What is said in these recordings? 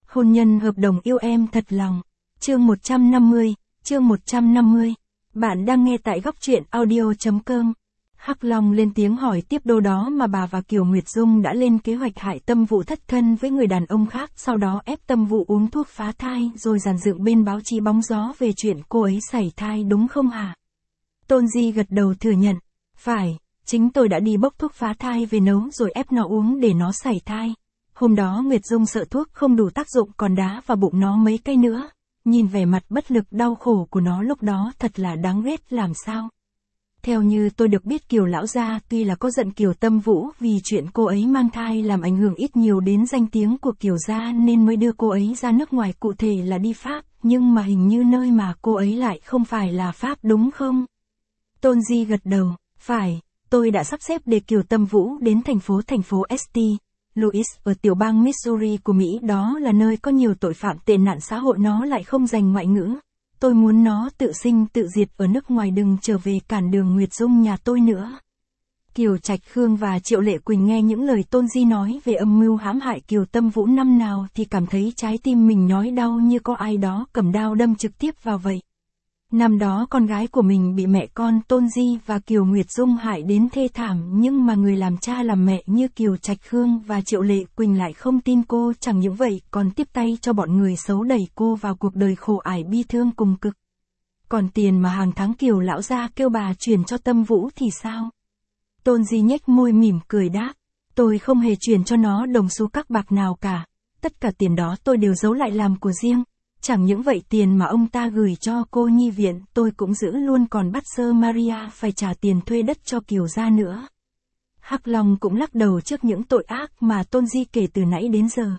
Hôn nhân hợp đồng yêu em thật lòng. Chương 150, chương 150. Bạn đang nghe tại góc truyện audio.com. Hắc Long lên tiếng hỏi tiếp đâu đó mà bà và Kiều Nguyệt Dung đã lên kế hoạch hại Tâm Vũ thất thân với người đàn ông khác, sau đó ép Tâm Vũ uống thuốc phá thai rồi dàn dựng bên báo chí bóng gió về chuyện cô ấy sảy thai đúng không hả? Tôn Di gật đầu thừa nhận. Phải, chính tôi đã đi bốc thuốc phá thai về nấu rồi ép nó uống để nó sảy thai. Hôm đó Nguyệt Dung sợ thuốc không đủ tác dụng còn đá vào bụng nó mấy cây nữa. Nhìn vẻ mặt bất lực đau khổ của nó lúc đó thật là đáng ghét làm sao. Theo như tôi được biết Kiều lão gia tuy là có giận Kiều Tâm Vũ vì chuyện cô ấy mang thai làm ảnh hưởng ít nhiều đến danh tiếng của Kiều gia nên mới đưa cô ấy ra nước ngoài, cụ thể là đi Pháp, nhưng mà hình như nơi mà cô ấy lại không phải là Pháp đúng không? Tôn Di gật đầu, phải, tôi đã sắp xếp để Kiều Tâm Vũ đến thành phố St. Louis ở tiểu bang Missouri của Mỹ, đó là nơi có nhiều tội phạm tệ nạn xã hội, nó lại không dành ngoại ngữ. Tôi muốn nó tự sinh tự diệt ở nước ngoài, đừng trở về cản đường Nguyệt Dung nhà tôi nữa. Kiều Trạch Khương và Triệu Lệ Quỳnh nghe những lời Tôn Di nói về âm mưu hãm hại Kiều Tâm Vũ năm nào thì cảm thấy trái tim mình nhói đau như có ai đó cầm đao đâm trực tiếp vào vậy. Năm đó con gái của mình bị mẹ con Tôn Di và Kiều Nguyệt Dung hại đến thê thảm, nhưng mà người làm cha làm mẹ như Kiều Trạch Khương và Triệu Lệ Quỳnh lại không tin cô, chẳng những vậy còn tiếp tay cho bọn người xấu đẩy cô vào cuộc đời khổ ải bi thương cùng cực. Còn tiền mà hàng tháng Kiều lão gia kêu bà chuyển cho Tâm Vũ thì sao? Tôn Di nhếch môi mỉm cười đáp, tôi không hề chuyển cho nó đồng xu các bạc nào cả, tất cả tiền đó tôi đều giấu lại làm của riêng. Chẳng những vậy tiền mà ông ta gửi cho cô nhi viện tôi cũng giữ luôn, còn bắt Sơ Maria phải trả tiền thuê đất cho Kiều gia nữa. Hắc Long cũng lắc đầu trước những tội ác mà Tôn Di kể từ nãy đến giờ.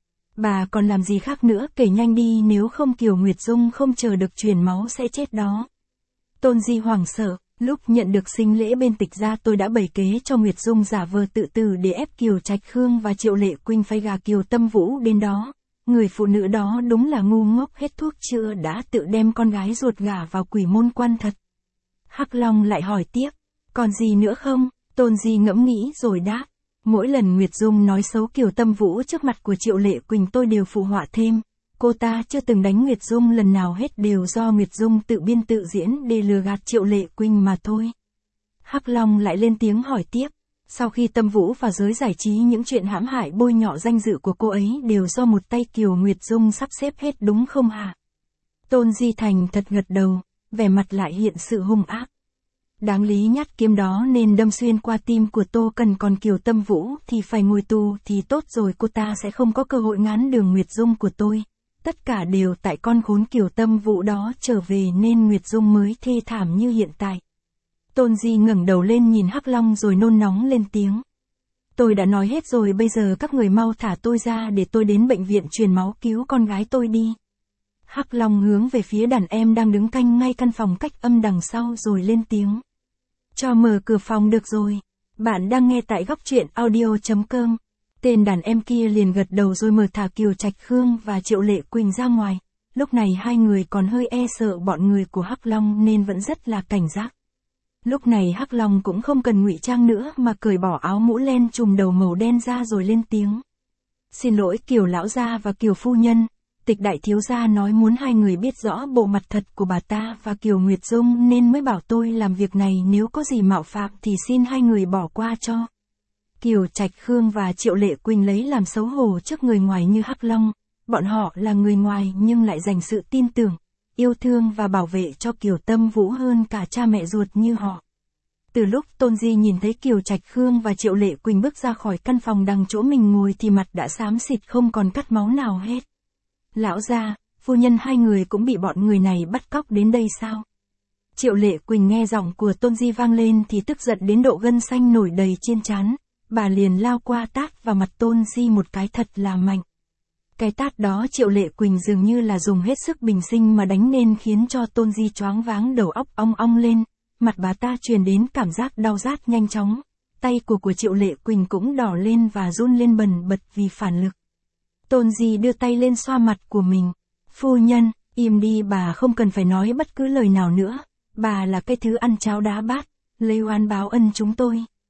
Bà còn làm gì khác nữa, kể nhanh đi, nếu không Kiều Nguyệt Dung không chờ được truyền máu sẽ chết đó. Tôn Di hoảng sợ, lúc nhận được sinh lễ bên Tịch gia tôi đã bày kế cho Nguyệt Dung giả vờ tự tử để ép Kiều Trạch Khương và Triệu Lệ Quỳnh phải gả Kiều Tâm Vũ đến đó. Người phụ nữ đó đúng là ngu ngốc hết thuốc chữa, đã tự đem con gái ruột gả vào quỷ môn quan thật. Hắc Long lại hỏi tiếp, còn gì nữa không? Tôn Di ngẫm nghĩ rồi đáp, mỗi lần Nguyệt Dung nói xấu Kiều Tâm Vũ trước mặt của Triệu Lệ Quỳnh tôi đều phụ họa thêm, cô ta chưa từng đánh Nguyệt Dung lần nào hết, đều do Nguyệt Dung tự biên tự diễn để lừa gạt Triệu Lệ Quỳnh mà thôi. Hắc Long lại lên tiếng hỏi tiếp, sau khi Tâm Vũ vào giới giải trí những chuyện hãm hại bôi nhọ danh dự của cô ấy đều do một tay Kiều Nguyệt Dung sắp xếp hết đúng không hả? Tôn Di thành thật gật đầu, vẻ mặt lại hiện sự hung ác. Đáng lý nhát kiếm đó nên đâm xuyên qua tim của Tô Cần, còn Kiều Tâm Vũ thì phải ngồi tù thì tốt rồi, cô ta sẽ không có cơ hội ngán đường Nguyệt Dung của tôi. Tất cả đều tại con khốn Kiều Tâm Vũ đó trở về nên Nguyệt Dung mới thê thảm như hiện tại. Tôn Di ngẩng đầu lên nhìn Hắc Long rồi nôn nóng lên tiếng. Tôi đã nói hết rồi, bây giờ các người mau thả tôi ra để tôi đến bệnh viện truyền máu cứu con gái tôi đi. Hắc Long hướng về phía đàn em đang đứng canh ngay căn phòng cách âm đằng sau rồi lên tiếng. Cho mở cửa phòng được rồi. Bạn đang nghe tại góc truyện audio.com. Tên đàn em kia liền gật đầu rồi mở thả Kiều Trạch Khương và Triệu Lệ Quỳnh ra ngoài. Lúc này hai người còn hơi e sợ bọn người của Hắc Long nên vẫn rất là cảnh giác. Lúc này Hắc Long cũng không cần ngụy trang nữa mà cởi bỏ áo mũ len trùm đầu màu đen ra rồi lên tiếng. Xin lỗi Kiều lão gia và Kiều phu nhân, Tịch đại thiếu gia nói muốn hai người biết rõ bộ mặt thật của bà ta và Kiều Nguyệt Dung nên mới bảo tôi làm việc này, nếu có gì mạo phạm thì xin hai người bỏ qua cho. Kiều Trạch Khương và Triệu Lệ Quỳnh lấy làm xấu hổ trước người ngoài như Hắc Long, bọn họ là người ngoài nhưng lại dành sự tin tưởng, yêu thương và bảo vệ cho Kiều Tâm Vũ hơn cả cha mẹ ruột như họ. Từ lúc Tôn Di nhìn thấy Kiều Trạch Khương và Triệu Lệ Quỳnh bước ra khỏi căn phòng đằng chỗ mình ngồi thì mặt đã xám xịt không còn cắt máu nào hết. Lão gia, phu nhân, hai người cũng bị bọn người này bắt cóc đến đây sao? Triệu Lệ Quỳnh nghe giọng của Tôn Di vang lên thì tức giận đến độ gân xanh nổi đầy trên trán, bà liền lao qua tát vào mặt Tôn Di một cái thật là mạnh. Cái tát đó Triệu Lệ Quỳnh dường như là dùng hết sức bình sinh mà đánh nên khiến cho Tôn Di choáng váng, đầu óc ong ong lên, mặt bà ta truyền đến cảm giác đau rát nhanh chóng, tay của Triệu Lệ Quỳnh cũng đỏ lên và run lên bần bật vì phản lực. Tôn Di đưa tay lên xoa mặt của mình. Phu nhân, im đi, bà không cần phải nói bất cứ lời nào nữa, bà là cái thứ ăn cháo đá bát, lấy oán báo ân chúng tôi.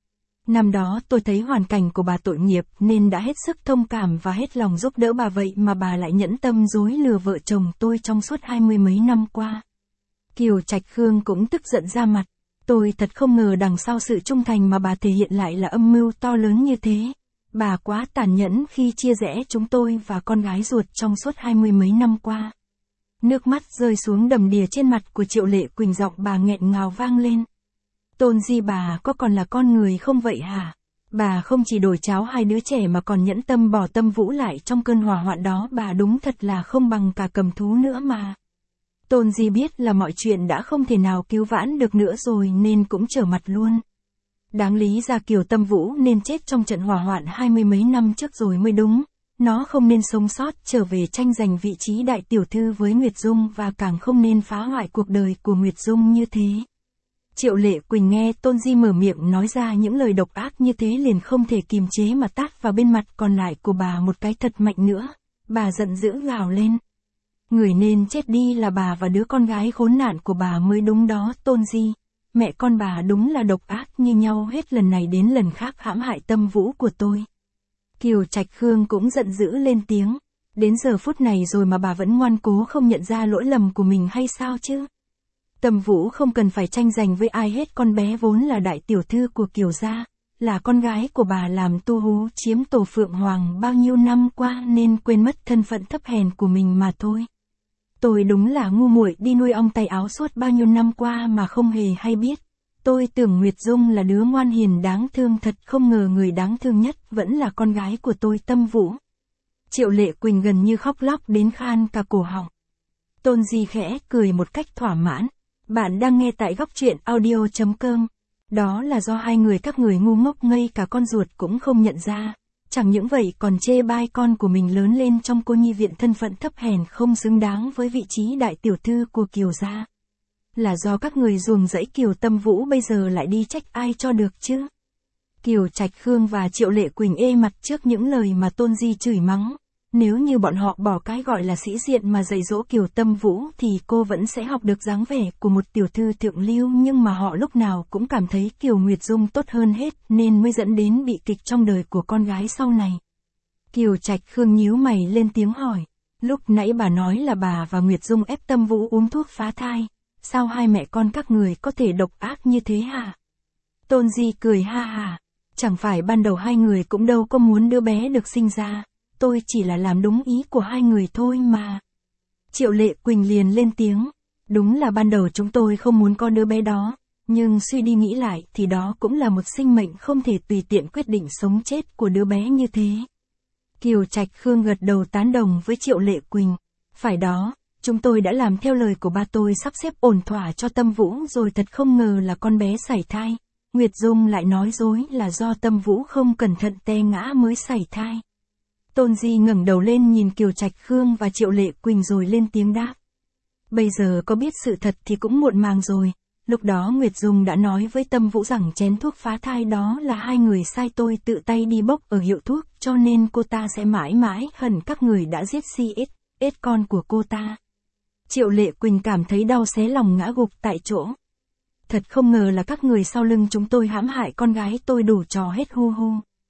Năm đó tôi thấy hoàn cảnh của bà tội nghiệp nên đã hết sức thông cảm và hết lòng giúp đỡ bà, vậy mà bà lại nhẫn tâm dối lừa vợ chồng tôi trong suốt 20 mấy năm qua. Kiều Trạch Khương cũng tức giận ra mặt. Tôi thật không ngờ đằng sau sự trung thành mà bà thể hiện lại là âm mưu to lớn như thế. Bà quá tàn nhẫn khi chia rẽ chúng tôi và con gái ruột trong suốt 20 mấy năm qua. Nước mắt rơi xuống đầm đìa trên mặt của Triệu Lệ Quỳnh, giọng bà nghẹn ngào vang lên. Tôn Di, bà có còn là con người không vậy hả? Bà không chỉ đổi cháo hai đứa trẻ mà còn nhẫn tâm bỏ Tâm Vũ lại trong cơn hỏa hoạn đó, bà đúng thật là không bằng cả cầm thú nữa mà. Tôn Di biết là mọi chuyện đã không thể nào cứu vãn được nữa rồi nên cũng trở mặt luôn. Đáng lý ra Kiều Tâm Vũ nên chết trong trận hỏa hoạn 20 mấy năm trước rồi mới đúng. Nó không nên sống sót trở về tranh giành vị trí đại tiểu thư với Nguyệt Dung, và càng không nên phá hoại cuộc đời của Nguyệt Dung như thế. Triệu Lệ Quỳnh nghe Tôn Di mở miệng nói ra những lời độc ác như thế liền không thể kìm chế mà tát vào bên mặt còn lại của bà một cái thật mạnh nữa. Bà giận dữ gào lên. Người nên chết đi là bà và đứa con gái khốn nạn của bà mới đúng đó Tôn Di. Mẹ con bà đúng là độc ác như nhau, hết lần này đến lần khác hãm hại Tâm Vũ của tôi. Kiều Trạch Khương cũng giận dữ lên tiếng. Đến giờ phút này rồi mà bà vẫn ngoan cố không nhận ra lỗi lầm của mình hay sao chứ? Tâm Vũ không cần phải tranh giành với ai hết, con bé vốn là đại tiểu thư của Kiều gia, là con gái của bà làm tu hú chiếm tổ Phượng Hoàng bao nhiêu năm qua nên quên mất thân phận thấp hèn của mình mà thôi. Tôi đúng là ngu muội đi nuôi ong tay áo suốt bao nhiêu năm qua mà không hề hay biết. Tôi tưởng Nguyệt Dung là đứa ngoan hiền đáng thương, thật không ngờ người đáng thương nhất vẫn là con gái của tôi Tâm Vũ. Triệu Lệ Quỳnh gần như khóc lóc đến khan cả cổ họng. Tôn Di khẽ cười một cách thỏa mãn. Bạn đang nghe tại góc truyện audio.com. Đó là do hai người các người ngu ngốc ngây cả con ruột cũng không nhận ra. Chẳng những vậy còn chê bai con của mình lớn lên trong cô nhi viện, thân phận thấp hèn không xứng đáng với vị trí đại tiểu thư của Kiều gia. Là do các người ruồng rẫy Kiều Tâm Vũ, bây giờ lại đi trách ai cho được chứ? Kiều Trạch Khương và Triệu Lệ Quỳnh ê mặt trước những lời mà Tôn Di chửi mắng. Nếu như bọn họ bỏ cái gọi là sĩ diện mà dạy dỗ Kiều Tâm Vũ thì cô vẫn sẽ học được dáng vẻ của một tiểu thư thượng lưu, nhưng mà họ lúc nào cũng cảm thấy Kiều Nguyệt Dung tốt hơn hết nên mới dẫn đến bị kịch trong đời của con gái sau này. Kiều Trạch Khương nhíu mày lên tiếng hỏi. Lúc nãy bà nói là bà và Nguyệt Dung ép Tâm Vũ uống thuốc phá thai. Sao hai mẹ con các người có thể độc ác như thế hả? Tôn Di cười ha hả. Chẳng phải ban đầu hai người cũng đâu có muốn đứa bé được sinh ra. Tôi chỉ là làm đúng ý của hai người thôi mà. Triệu Lệ Quỳnh liền lên tiếng. Đúng là ban đầu chúng tôi không muốn có đứa bé đó. Nhưng suy đi nghĩ lại thì đó cũng là một sinh mệnh không thể tùy tiện quyết định sống chết của đứa bé như thế. Kiều Trạch Khương gật đầu tán đồng với Triệu Lệ Quỳnh. Phải đó, chúng tôi đã làm theo lời của ba tôi, sắp xếp ổn thỏa cho Tâm Vũ rồi, thật không ngờ là con bé sảy thai. Nguyệt Dung lại nói dối là do Tâm Vũ không cẩn thận té ngã mới sảy thai. Tôn Di ngẩng đầu lên nhìn Kiều Trạch Khương và Triệu Lệ Quỳnh rồi lên tiếng đáp. Bây giờ có biết sự thật thì cũng muộn màng rồi. Lúc đó Nguyệt Dung đã nói với Tâm Vũ rằng chén thuốc phá thai đó là hai người sai tôi tự tay đi bốc ở hiệu thuốc, cho nên cô ta sẽ mãi mãi hận các người đã giết CXX con của cô ta. Triệu Lệ Quỳnh cảm thấy đau xé lòng, ngã gục tại chỗ. Thật không ngờ là các người sau lưng chúng tôi hãm hại con gái tôi đủ trò hết hu hu.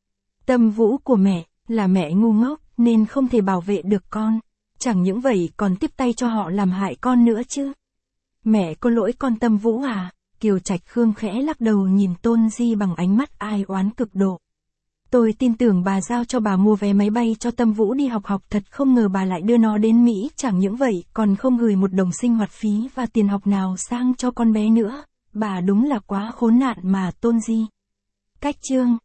Tâm Vũ của mẹ là mẹ ngu ngốc nên không thể bảo vệ được con. Chẳng những vậy còn tiếp tay cho họ làm hại con nữa chứ. Mẹ có lỗi con Tâm Vũ à? Kiều Trạch Khương khẽ lắc đầu nhìn Tôn Di bằng ánh mắt ai oán cực độ. Tôi tin tưởng bà giao cho bà mua vé máy bay cho Tâm Vũ đi học, thật không ngờ bà lại đưa nó đến Mỹ, chẳng những vậy còn không gửi một đồng sinh hoạt phí và tiền học nào sang cho con bé nữa. Bà đúng là quá khốn nạn mà Tôn Di. Cách chương